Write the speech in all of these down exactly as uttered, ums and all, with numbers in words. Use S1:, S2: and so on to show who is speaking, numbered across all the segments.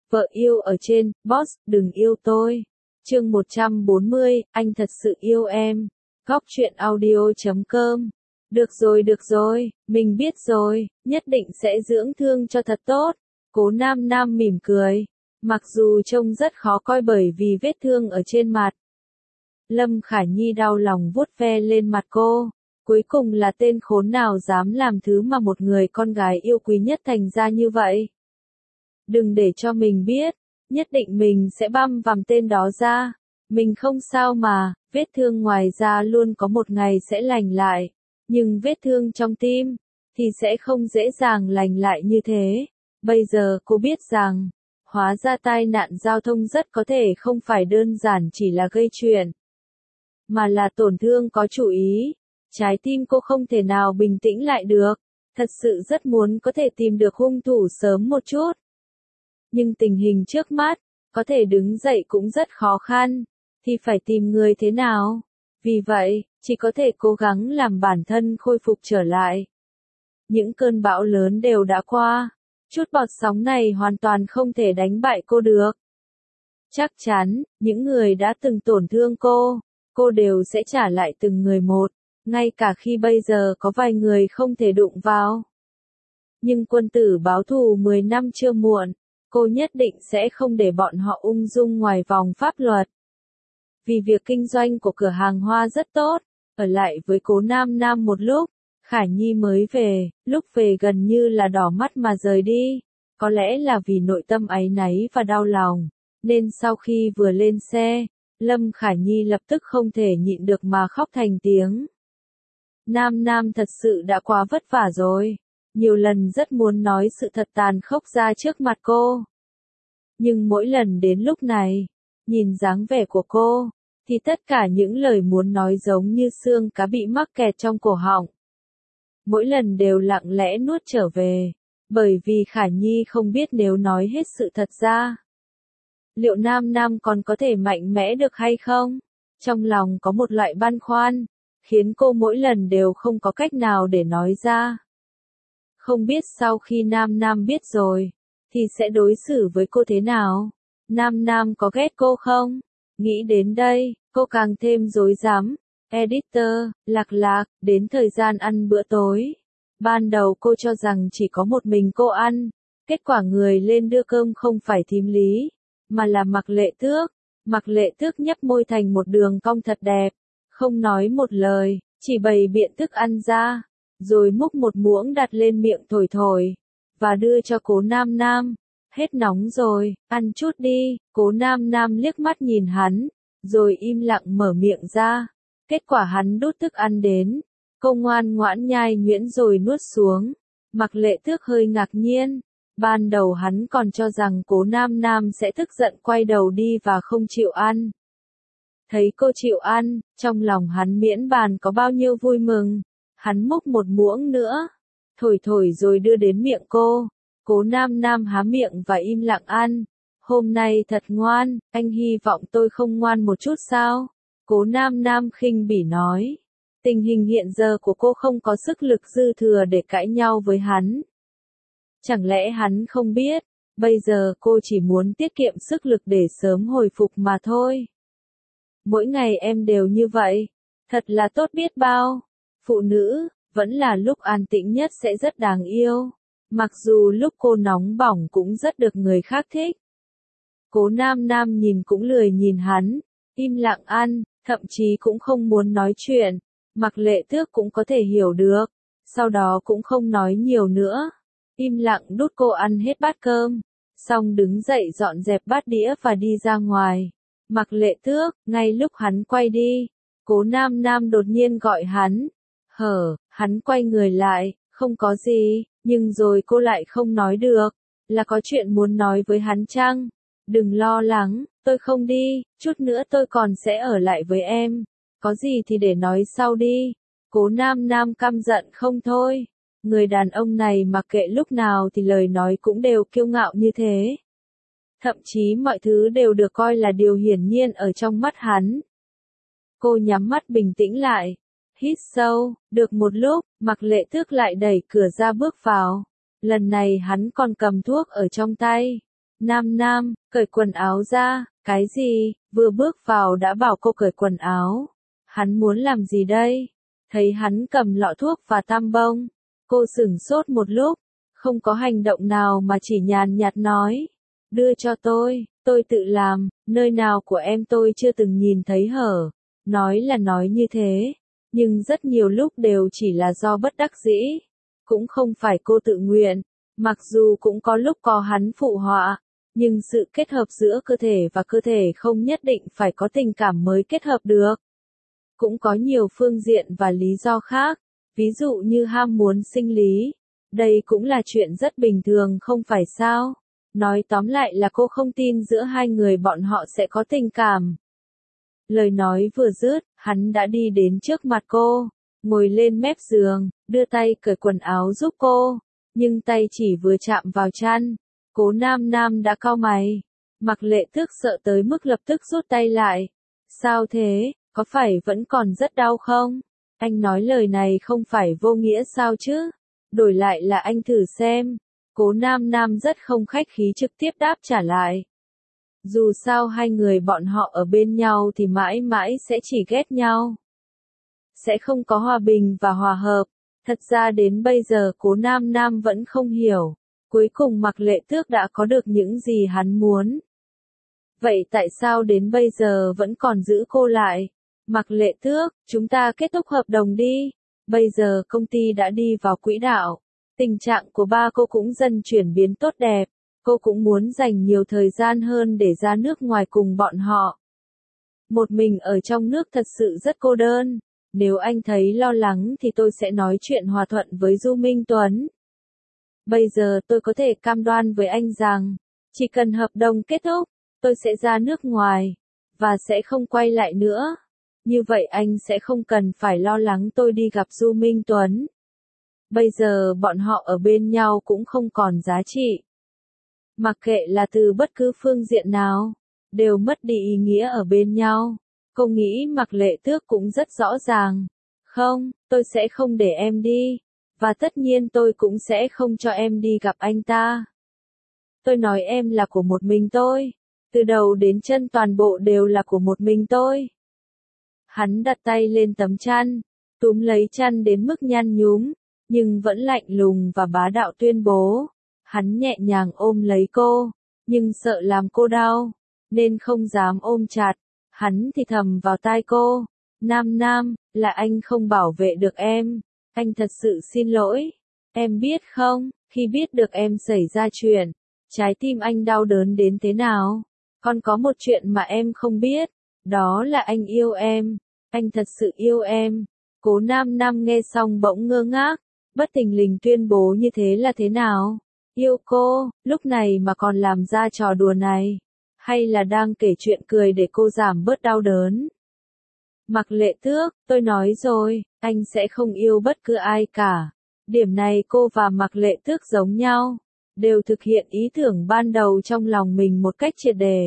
S1: Vợ yêu ở trên, boss, đừng yêu tôi. Chương một trăm bốn mươi, anh thật sự yêu em. Góc truyện audio chấm com. Được rồi được rồi, mình biết rồi, nhất định sẽ dưỡng thương cho thật tốt. Cố Nam Nam mỉm cười. Mặc dù trông rất khó coi bởi vì vết thương ở trên mặt. Lâm Khả Nhi đau lòng vuốt ve lên mặt cô. Cuối cùng là tên khốn nào dám làm thứ mà một người con gái yêu quý nhất thành ra như vậy. Đừng để cho mình biết, nhất định mình sẽ băm vằm tên đó ra. Mình không sao mà, vết thương ngoài da luôn có một ngày sẽ lành lại. Nhưng vết thương trong tim, thì sẽ không dễ dàng lành lại như thế. Bây giờ cô biết rằng, hóa ra tai nạn giao thông rất có thể không phải đơn giản chỉ là gây chuyện, mà là tổn thương có chủ ý. Trái tim cô không thể nào bình tĩnh lại được, thật sự rất muốn có thể tìm được hung thủ sớm một chút. Nhưng tình hình trước mắt, có thể đứng dậy cũng rất khó khăn, thì phải tìm người thế nào? Vì vậy, chỉ có thể cố gắng làm bản thân khôi phục trở lại. Những cơn bão lớn đều đã qua, chút bọt sóng này hoàn toàn không thể đánh bại cô được. Chắc chắn, những người đã từng tổn thương cô, cô đều sẽ trả lại từng người một, ngay cả khi bây giờ có vài người không thể đụng vào. Nhưng quân tử báo thù mười năm chưa muộn, cô nhất định sẽ không để bọn họ ung dung ngoài vòng pháp luật. Vì việc kinh doanh của cửa hàng hoa rất tốt, ở lại với Cố Nam Nam một lúc, Khả Nhi mới về, lúc về gần như là đỏ mắt mà rời đi. Có lẽ là vì nội tâm áy náy và đau lòng, nên sau khi vừa lên xe, Lâm Khả Nhi lập tức không thể nhịn được mà khóc thành tiếng. Nam Nam thật sự đã quá vất vả rồi. Nhiều lần rất muốn nói sự thật tàn khốc ra trước mặt cô. Nhưng mỗi lần đến lúc này, nhìn dáng vẻ của cô, thì tất cả những lời muốn nói giống như xương cá bị mắc kẹt trong cổ họng. Mỗi lần đều lặng lẽ nuốt trở về, bởi vì Khả Nhi không biết nếu nói hết sự thật ra, liệu Nam Nam còn có thể mạnh mẽ được hay không? Trong lòng có một loại băn khoăn, khiến cô mỗi lần đều không có cách nào để nói ra. Không biết sau khi Nam Nam biết rồi, thì sẽ đối xử với cô thế nào? Nam Nam có ghét cô không? Nghĩ đến đây, cô càng thêm rối rắm. Editor, Lạc Lạc, đến thời gian ăn bữa tối. Ban đầu cô cho rằng chỉ có một mình cô ăn. Kết quả người lên đưa cơm không phải Thím Lý, mà là Mạc Lệ Tước. Mạc Lệ Tước nhấp môi thành một đường cong thật đẹp. Không nói một lời, chỉ bày biện thức ăn ra. Rồi múc một muỗng đặt lên miệng thổi thổi, và đưa cho Cố Nam Nam. Hết nóng rồi, ăn chút đi. Cố Nam Nam liếc mắt nhìn hắn, rồi im lặng mở miệng ra. Kết quả hắn đút thức ăn đến, cô ngoan ngoãn nhai nhuyễn rồi nuốt xuống. Mạc Lệ Tước hơi ngạc nhiên, ban đầu hắn còn cho rằng Cố Nam Nam sẽ tức giận quay đầu đi và không chịu ăn. Thấy cô chịu ăn, trong lòng hắn miễn bàn có bao nhiêu vui mừng. Hắn múc một muỗng nữa, thổi thổi rồi đưa đến miệng cô. Cố Nam Nam há miệng và im lặng ăn. Hôm nay thật ngoan, anh hy vọng tôi không ngoan một chút sao? Cố Nam Nam khinh bỉ nói. Tình hình hiện giờ của cô không có sức lực dư thừa để cãi nhau với hắn. Chẳng lẽ hắn không biết, bây giờ cô chỉ muốn tiết kiệm sức lực để sớm hồi phục mà thôi. Mỗi ngày em đều như vậy, thật là tốt biết bao. Phụ nữ, vẫn là lúc an tĩnh nhất sẽ rất đáng yêu. Mặc dù lúc cô nóng bỏng cũng rất được người khác thích. Cố Nam Nam nhìn cũng lười nhìn hắn, im lặng ăn, thậm chí cũng không muốn nói chuyện. Mạc Lệ Tước cũng có thể hiểu được, sau đó cũng không nói nhiều nữa. Im lặng đút cô ăn hết bát cơm, xong đứng dậy dọn dẹp bát đĩa và đi ra ngoài. Mạc Lệ Tước, ngay lúc hắn quay đi, Cố Nam Nam đột nhiên gọi hắn. Hở, hắn quay người lại, không có gì, nhưng rồi cô lại không nói được. Là có chuyện muốn nói với hắn chăng? Đừng lo lắng, tôi không đi, chút nữa tôi còn sẽ ở lại với em. Có gì thì để nói sau đi. Cố Nam Nam căm giận không thôi. Người đàn ông này mặc kệ lúc nào thì lời nói cũng đều kiêu ngạo như thế. Thậm chí mọi thứ đều được coi là điều hiển nhiên ở trong mắt hắn. Cô nhắm mắt bình tĩnh lại. Hít sâu, được một lúc, Mạc Lệ Tước lại đẩy cửa ra bước vào. Lần này hắn còn cầm thuốc ở trong tay. Nam Nam, cởi quần áo ra, cái gì, vừa bước vào đã bảo cô cởi quần áo. Hắn muốn làm gì đây? Thấy hắn cầm lọ thuốc và tam bông, cô sửng sốt một lúc, không có hành động nào mà chỉ nhàn nhạt nói. Đưa cho tôi, tôi tự làm, nơi nào của em tôi chưa từng nhìn thấy hở. Nói là nói như thế, nhưng rất nhiều lúc đều chỉ là do bất đắc dĩ. Cũng không phải cô tự nguyện, mặc dù cũng có lúc có hắn phụ họa, nhưng sự kết hợp giữa cơ thể và cơ thể không nhất định phải có tình cảm mới kết hợp được. Cũng có nhiều phương diện và lý do khác, ví dụ như ham muốn sinh lý. Đây cũng là chuyện rất bình thường không phải sao? Nói tóm lại là cô không tin giữa hai người bọn họ sẽ có tình cảm. Lời nói vừa dứt, hắn đã đi đến trước mặt cô, ngồi lên mép giường, đưa tay cởi quần áo giúp cô, nhưng tay chỉ vừa chạm vào chăn, Cố Nam Nam đã cau mày. Mặc Lệ Tước sợ tới mức lập tức rút tay lại. Sao thế, có phải vẫn còn rất đau không? Anh nói lời này không phải vô nghĩa sao chứ? Đổi lại là anh thử xem. Cố Nam Nam rất không khách khí trực tiếp đáp trả lại. Dù sao hai người bọn họ ở bên nhau thì mãi mãi sẽ chỉ ghét nhau. Sẽ không có hòa bình và hòa hợp. Thật ra đến bây giờ Cố Nam Nam vẫn không hiểu. Cuối cùng Mặc Lệ Tước đã có được những gì hắn muốn. Vậy tại sao đến bây giờ vẫn còn giữ cô lại? Mặc Lệ Tước, chúng ta kết thúc hợp đồng đi. Bây giờ công ty đã đi vào quỹ đạo. Tình trạng của ba cô cũng dần chuyển biến tốt đẹp. Cô cũng muốn dành nhiều thời gian hơn để ra nước ngoài cùng bọn họ. Một mình ở trong nước thật sự rất cô đơn. Nếu anh thấy lo lắng thì tôi sẽ nói chuyện hòa thuận với Du Minh Tuấn. Bây giờ tôi có thể cam đoan với anh rằng, chỉ cần hợp đồng kết thúc, tôi sẽ ra nước ngoài, và sẽ không quay lại nữa. Như vậy anh sẽ không cần phải lo lắng tôi đi gặp Du Minh Tuấn. Bây giờ bọn họ ở bên nhau cũng không còn giá trị. Mặc kệ là từ bất cứ phương diện nào, đều mất đi ý nghĩa ở bên nhau. Cô nghĩ Mặc Lệ Tước cũng rất rõ ràng. Không, tôi sẽ không để em đi. Và tất nhiên tôi cũng sẽ không cho em đi gặp anh ta. Tôi nói em là của một mình tôi. Từ đầu đến chân toàn bộ đều là của một mình tôi. Hắn đặt tay lên tấm chăn, túm lấy chăn đến mức nhăn nhúm, nhưng vẫn lạnh lùng và bá đạo tuyên bố. Hắn nhẹ nhàng ôm lấy cô, nhưng sợ làm cô đau, nên không dám ôm chặt. Hắn thì thầm vào tai cô. Nam Nam, là anh không bảo vệ được em. Anh thật sự xin lỗi. Em biết không, khi biết được em xảy ra chuyện, trái tim anh đau đớn đến thế nào. Còn có một chuyện mà em không biết, đó là anh yêu em. Anh thật sự yêu em. Cố Nam Nam nghe xong bỗng ngơ ngác, bất thình lình tuyên bố như thế là thế nào? Yêu cô, lúc này mà còn làm ra trò đùa này. Hay là đang kể chuyện cười để cô giảm bớt đau đớn? Mặc Lệ Tước, tôi nói rồi, anh sẽ không yêu bất cứ ai cả. Điểm này cô và Mặc Lệ Tước giống nhau, đều thực hiện ý tưởng ban đầu trong lòng mình một cách triệt để.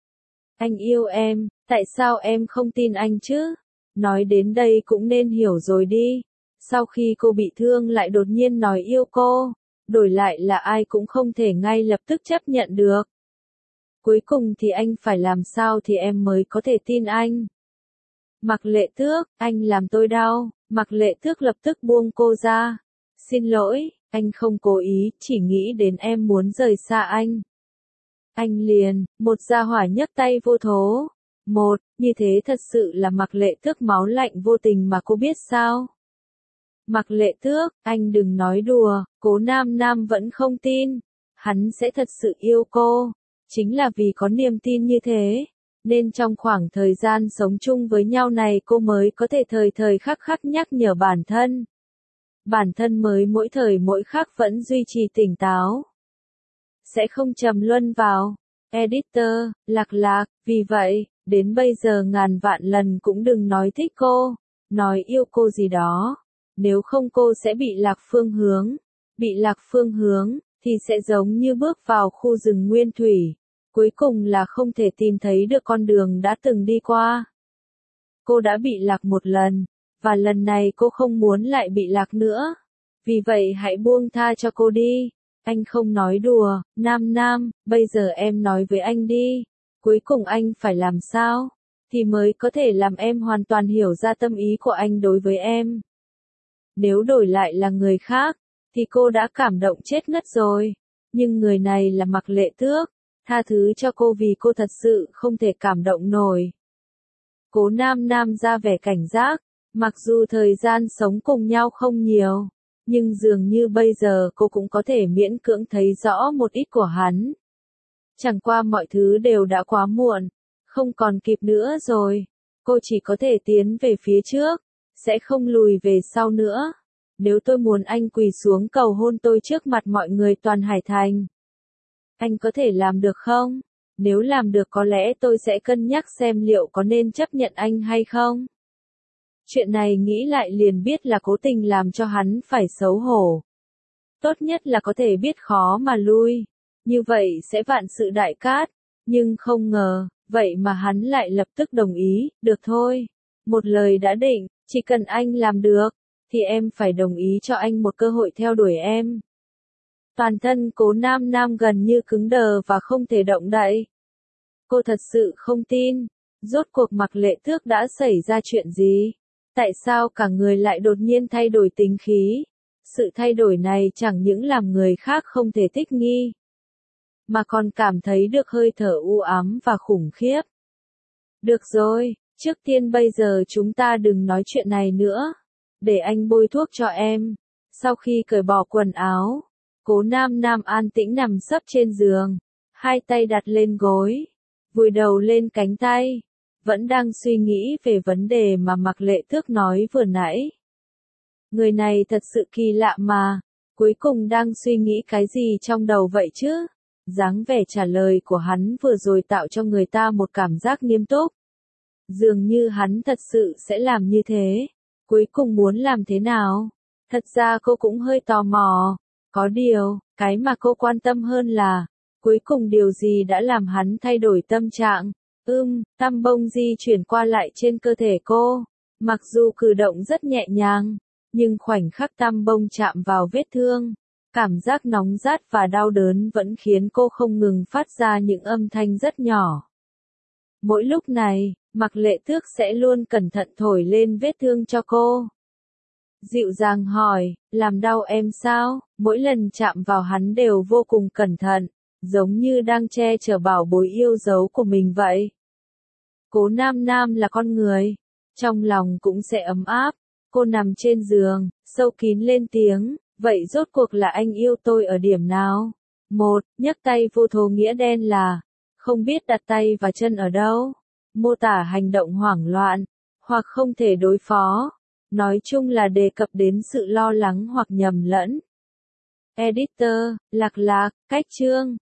S1: Anh yêu em, tại sao em không tin anh chứ? Nói đến đây cũng nên hiểu rồi đi. Sau khi cô bị thương lại đột nhiên nói yêu cô, đổi lại là ai cũng không thể ngay lập tức chấp nhận được. Cuối cùng thì anh phải làm sao thì em mới có thể tin anh? Mặc Lệ Tước, anh làm tôi đau. Mặc Lệ Tước lập tức buông cô ra. Xin lỗi, anh không cố ý, chỉ nghĩ đến em muốn rời xa anh. Anh liền, một gia hỏa nhấc tay vô thố. Một, như thế thật sự là Mặc Lệ Tước máu lạnh vô tình mà cô biết sao? Mặc Lệ Tước, anh đừng nói đùa, Cố Nam Nam vẫn không tin. Hắn sẽ thật sự yêu cô. Chính là vì có niềm tin như thế, nên trong khoảng thời gian sống chung với nhau này cô mới có thể thời thời khắc khắc nhắc nhở bản thân. Bản thân mới mỗi thời mỗi khắc vẫn duy trì tỉnh táo. Sẽ không trầm luân vào. Editor, Lạc Lạc, vì vậy, đến bây giờ ngàn vạn lần cũng đừng nói thích cô, nói yêu cô gì đó. Nếu không cô sẽ bị lạc phương hướng. Bị lạc phương hướng, thì sẽ giống như bước vào khu rừng nguyên thủy. Cuối cùng là không thể tìm thấy được con đường đã từng đi qua. Cô đã bị lạc một lần, và lần này cô không muốn lại bị lạc nữa. Vì vậy hãy buông tha cho cô đi. Anh không nói đùa, Nam Nam, bây giờ em nói với anh đi. Cuối cùng anh phải làm sao? Thì mới có thể làm em hoàn toàn hiểu ra tâm ý của anh đối với em. Nếu đổi lại là người khác, thì cô đã cảm động chết ngất rồi. Nhưng người này là Mạc Lệ Tước, tha thứ cho cô vì cô thật sự không thể cảm động nổi. Cố Nam Nam ra vẻ cảnh giác, mặc dù thời gian sống cùng nhau không nhiều, nhưng dường như bây giờ cô cũng có thể miễn cưỡng thấy rõ một ít của hắn. Chẳng qua mọi thứ đều đã quá muộn, không còn kịp nữa rồi, cô chỉ có thể tiến về phía trước, sẽ không lùi về sau nữa. Nếu tôi muốn anh quỳ xuống cầu hôn tôi trước mặt mọi người toàn Hải Thành, anh có thể làm được không? Nếu làm được có lẽ tôi sẽ cân nhắc xem liệu có nên chấp nhận anh hay không. Chuyện này nghĩ lại liền biết là cố tình làm cho hắn phải xấu hổ. Tốt nhất là có thể biết khó mà lui, như vậy sẽ vạn sự đại cát, nhưng không ngờ, vậy mà hắn lại lập tức đồng ý, được thôi. Một lời đã định, chỉ cần anh làm được, thì em phải đồng ý cho anh một cơ hội theo đuổi em. Toàn thân Cố Nam Nam gần như cứng đờ và không thể động đậy. Cô thật sự không tin, rốt cuộc Mạc Lệ Tước đã xảy ra chuyện gì? Tại sao cả người lại đột nhiên thay đổi tính khí? Sự thay đổi này chẳng những làm người khác không thể thích nghi, mà còn cảm thấy được hơi thở u ám và khủng khiếp. Được rồi, trước tiên bây giờ chúng ta đừng nói chuyện này nữa. Để anh bôi thuốc cho em. Sau khi cởi bỏ quần áo, Cố Nam Nam an tĩnh nằm sấp trên giường, hai tay đặt lên gối, vùi đầu lên cánh tay, vẫn đang suy nghĩ về vấn đề mà Mạc Lệ Tước nói vừa nãy. Người này thật sự kỳ lạ mà, cuối cùng đang suy nghĩ cái gì trong đầu vậy chứ? Dáng vẻ trả lời của hắn vừa rồi tạo cho người ta một cảm giác nghiêm túc. Dường như hắn thật sự sẽ làm như thế. Cuối cùng muốn làm thế nào? Thật ra cô cũng hơi tò mò. Có điều, cái mà cô quan tâm hơn là, cuối cùng điều gì đã làm hắn thay đổi tâm trạng? Ưm, tăm bông di chuyển qua lại trên cơ thể cô. Mặc dù cử động rất nhẹ nhàng, nhưng khoảnh khắc tăm bông chạm vào vết thương, cảm giác nóng rát và đau đớn vẫn khiến cô không ngừng phát ra những âm thanh rất nhỏ. Mỗi lúc này, Mạc Lệ Tước sẽ luôn cẩn thận thổi lên vết thương cho cô. Dịu dàng hỏi, làm đau em sao? Mỗi lần chạm vào hắn đều vô cùng cẩn thận, giống như đang che chở bảo bối yêu dấu của mình vậy. Cố Nam Nam là con người, trong lòng cũng sẽ ấm áp. Cô nằm trên giường, sâu kín lên tiếng, vậy rốt cuộc là anh yêu tôi ở điểm nào? Một, nhấc tay vô thố nghĩa đen là, không biết đặt tay và chân ở đâu. Mô tả hành động hoảng loạn, hoặc không thể đối phó. Nói chung là đề cập đến sự lo lắng hoặc nhầm lẫn. Editor, lạc lạc, cách chương.